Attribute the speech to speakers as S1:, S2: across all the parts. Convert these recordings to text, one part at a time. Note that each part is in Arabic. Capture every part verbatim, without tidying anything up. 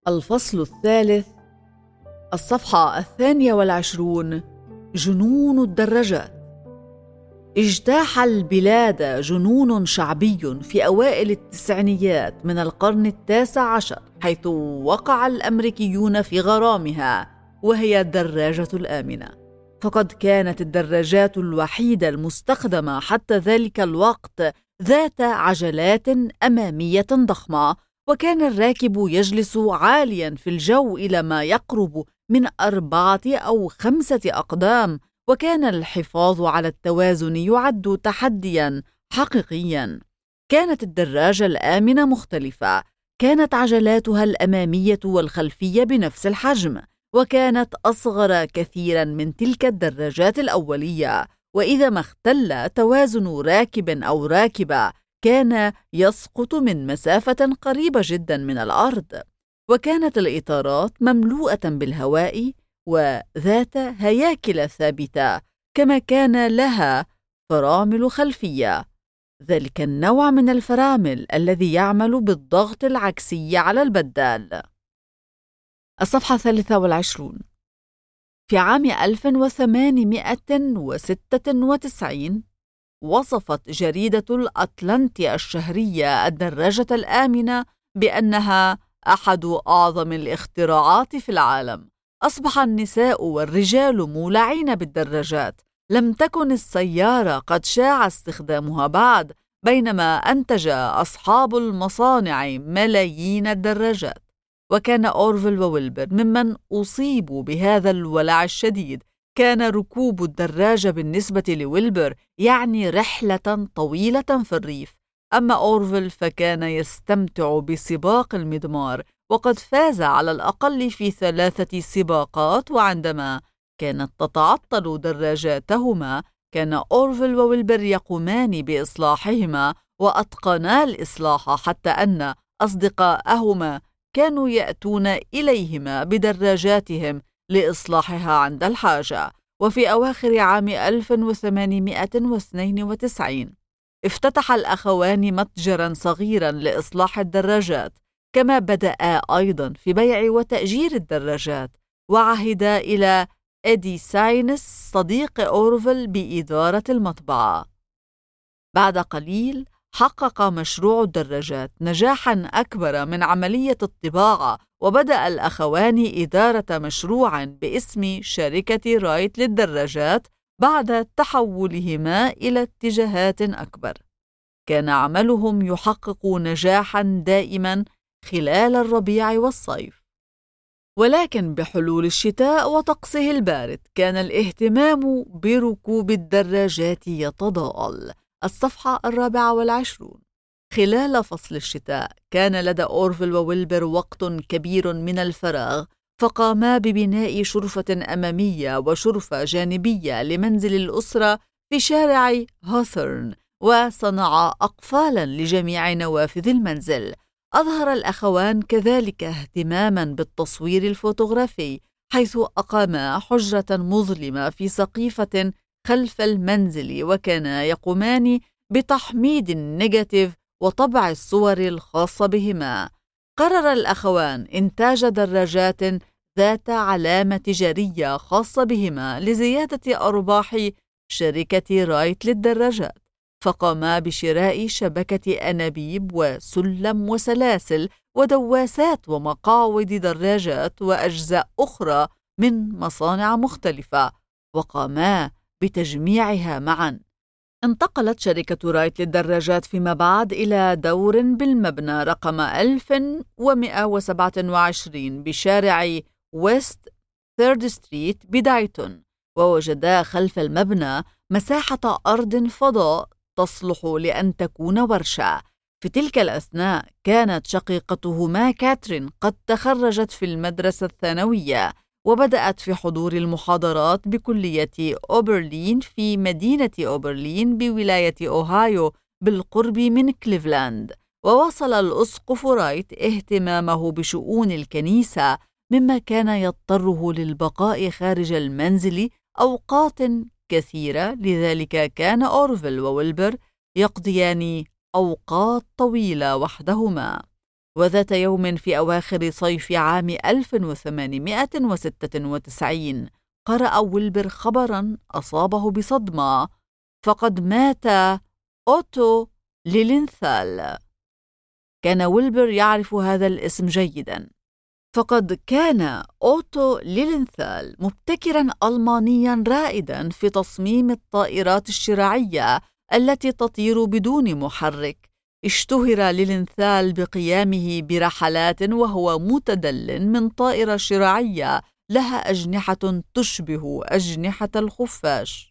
S1: الفصل الثالث، الصفحة الثانية والعشرون. جنون الدراجات. اجتاح البلاد جنون شعبي في أوائل التسعينيات من القرن التاسع عشر، حيث وقع الأمريكيون في غرامها، وهي الدراجة الآمنة. فقد كانت الدراجات الوحيدة المستخدمة حتى ذلك الوقت ذات عجلات أمامية ضخمة، وكان الراكب يجلس عالياً في الجو إلى ما يقرب من أربعة أو خمسة أقدام، وكان الحفاظ على التوازن يعد تحدياً حقيقياً. كانت الدراجة الآمنة مختلفة، كانت عجلاتها الأمامية والخلفية بنفس الحجم، وكانت أصغر كثيراً من تلك الدراجات الأولية، وإذا ما اختل توازن راكب أو راكبة كان يسقط من مسافة قريبة جداً من الأرض. وكانت الإطارات مملوءة بالهواء وذات هياكل ثابتة، كما كان لها فرامل خلفية، ذلك النوع من الفرامل الذي يعمل بالضغط العكسي على البدال. الصفحة الثالثة والعشرون. في عام ألف وثمانمائة وستة وتسعين وصفت جريدة الأتلانتي الشهرية الدراجة الآمنة بأنها أحد أعظم الاختراعات في العالم. أصبح النساء والرجال مولعين بالدراجات، لم تكن السيارة قد شاع استخدامها بعد، بينما أنتج أصحاب المصانع ملايين الدراجات. وكان أورفيل وويلبر ممن أصيبوا بهذا الولع الشديد. كان ركوب الدراجة بالنسبة لويلبر يعني رحلة طويلة في الريف، أما أورفيل فكان يستمتع بسباق المضمار، وقد فاز على الأقل في ثلاثة سباقات. وعندما كانت تتعطل دراجاتهما كان أورفيل وويلبر يقومان بإصلاحهما، وأتقنا الإصلاح حتى أن أصدقاءهما كانوا يأتون إليهما بدراجاتهم لإصلاحها عند الحاجة. وفي أواخر عام ألف وثمانمائة واثنين وتسعين افتتح الأخوان متجراً صغيراً لإصلاح الدراجات، كما بدأ أيضاً في بيع وتأجير الدراجات، وعهدا إلى إيدي ساينس صديق أورفيل بإدارة المطبعة. بعد قليل حقق مشروع الدراجات نجاحاً أكبر من عملية الطباعة، وبدأ الأخوان إدارة مشروع باسم شركة رايت للدراجات بعد تحولهما إلى اتجاهات أكبر. كان عملهم يحقق نجاحاً دائماً خلال الربيع والصيف، ولكن بحلول الشتاء وطقسه البارد كان الاهتمام بركوب الدراجات يتضاءل. الصفحة الرابعة والعشرون. خلال فصل الشتاء كان لدى أورفيل وويلبر وقت كبير من الفراغ، فقاما ببناء شرفة أمامية وشرفة جانبية لمنزل الأسرة في شارع هوثورن، وصنعا أقفالاً لجميع نوافذ المنزل. أظهر الأخوان كذلك اهتماماً بالتصوير الفوتوغرافي، حيث أقاما حجرة مظلمة في سقيفة خلف المنزل، وكانا يقومان بتحميض النيجاتيف وطبع الصور الخاصة بهما. قرر الأخوان إنتاج دراجات ذات علامة تجارية خاصة بهما لزيادة أرباح شركة رايت للدراجات، فقاما بشراء شبكة أنابيب وسلم وسلاسل ودواسات ومقاعد دراجات وأجزاء أخرى من مصانع مختلفة، وقاما بتجميعها معاً. انتقلت شركة رايت للدراجات فيما بعد إلى دور بالمبنى رقم ألف ومئة وسبعة وعشرين بشارع ويست ثيرد ستريت بدايتون، ووجدا خلف المبنى مساحة أرض فضاء تصلح لأن تكون ورشة. في تلك الأثناء كانت شقيقتهما كاترين قد تخرجت في المدرسة الثانوية، وبدأت في حضور المحاضرات بكلية أوبرلين في مدينة أوبرلين بولاية أوهايو بالقرب من كليفلاند. ووصل الأسقف رايت اهتمامه بشؤون الكنيسة، مما كان يضطره للبقاء خارج المنزل أوقات كثيرة، لذلك كان أورفيل وويلبر يقضيان أوقات طويلة وحدهما. وذات يوم في أواخر صيف عام ألف وثمانمائة وستة وتسعين قرأ ويلبر خبراً أصابه بصدمة، فقد مات أوتو ليلينثال. كان ويلبر يعرف هذا الاسم جيداً، فقد كان أوتو ليلينثال مبتكراً ألمانياً رائداً في تصميم الطائرات الشراعية التي تطير بدون محرك. اشتهر ليلينثال بقيامه برحلات وهو متدل من طائرة شراعية لها أجنحة تشبه أجنحة الخفاش،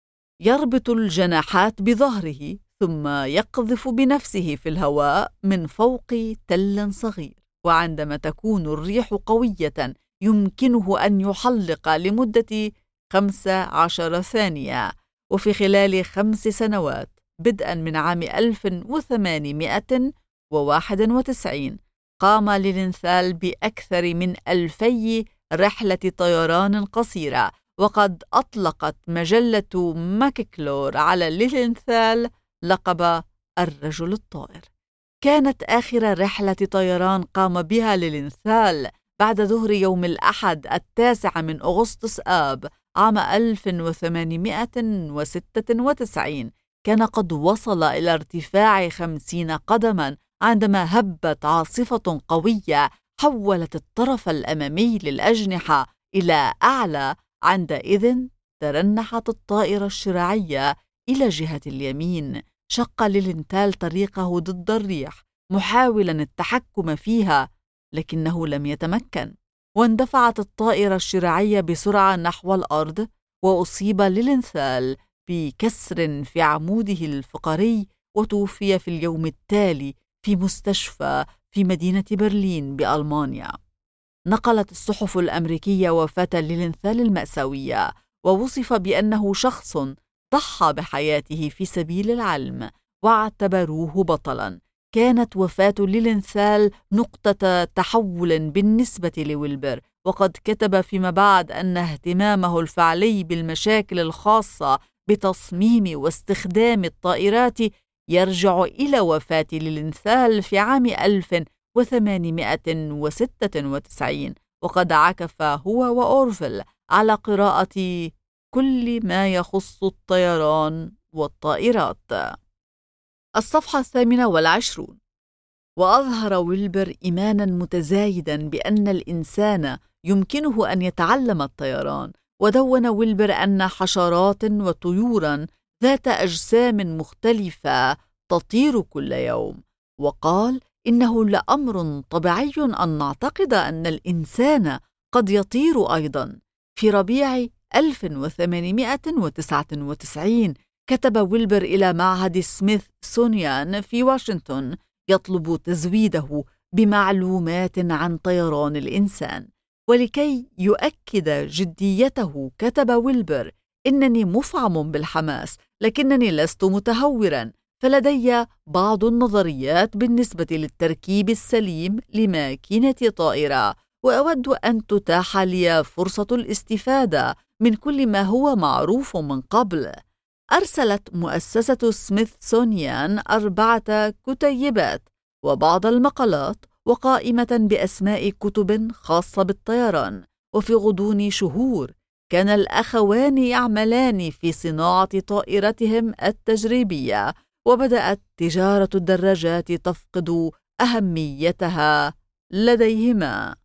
S1: يربط الجناحات بظهره ثم يقذف بنفسه في الهواء من فوق تل صغير، وعندما تكون الريح قوية يمكنه أن يحلق لمدة خمس عشر ثانية. وفي خلال خمس سنوات بدءاً من عام ألف وثمانمائة وواحد وتسعين قام ليلينثال بأكثر من ألفي رحلة طيران قصيرة، وقد أطلقت مجلة ماككلور على ليلينثال لقب الرجل الطائر. كانت آخر رحلة طيران قام بها ليلينثال بعد ظهر يوم الأحد التاسع من أغسطس آب عام ألف وثمانمائة وستة وتسعين. كان قد وصل إلى ارتفاع خمسين قدماً عندما هبت عاصفة قوية حولت الطرف الأمامي للأجنحة إلى أعلى. عندئذ ترنحت الطائرة الشراعية إلى جهة اليمين. شق ليلينثال طريقه ضد الريح محاولاً التحكم فيها، لكنه لم يتمكن، واندفعت الطائرة الشراعية بسرعة نحو الأرض، وأصيب ليلينثال بكسر في عموده الفقري، وتوفي في اليوم التالي في مستشفى في مدينة برلين بألمانيا. نقلت الصحف الأمريكية وفاة ليلينثال المأساوية، ووصف بأنه شخص ضحى بحياته في سبيل العلم، واعتبروه بطلاً. كانت وفاة ليلينثال نقطة تحول بالنسبة لويلبر، وقد كتب فيما بعد أن اهتمامه الفعلي بالمشاكل الخاصة بتصميم واستخدام الطائرات يرجع إلى وفاة ليلينثال في عام ألف وثمانمائة وستة وتسعين، وقد عكف هو وأورفيل على قراءة كل ما يخص الطيران والطائرات. الصفحة الثامنة والعشرون. وأظهر ويلبر إيماناً متزايداً بأن الإنسان يمكنه أن يتعلم الطيران، ودون ويلبر أن حشرات وطيوراً ذات أجسام مختلفة تطير كل يوم، وقال إنه لأمر طبيعي أن نعتقد أن الإنسان قد يطير أيضاً. في ربيع ألف وثمانمائة وتسعة وتسعين كتب ويلبر إلى معهد سميثسونيان في واشنطن يطلب تزويده بمعلومات عن طيران الإنسان. ولكي يؤكد جديته كتب ويلبر: إنني مفعم بالحماس، لكنني لست متهوراً، فلدي بعض النظريات بالنسبة للتركيب السليم لماكينة طائرة، وأود أن تتاح لي فرصة الاستفادة من كل ما هو معروف من قبل. أرسلت مؤسسة سميثسونيان أربعة كتيبات وبعض المقالات وقائمة بأسماء كتب خاصة بالطيران. وفي غضون شهور كان الأخوان يعملان في صناعة طائرتهم التجريبية، وبدأت تجارة الدراجات تفقد أهميتها لديهما.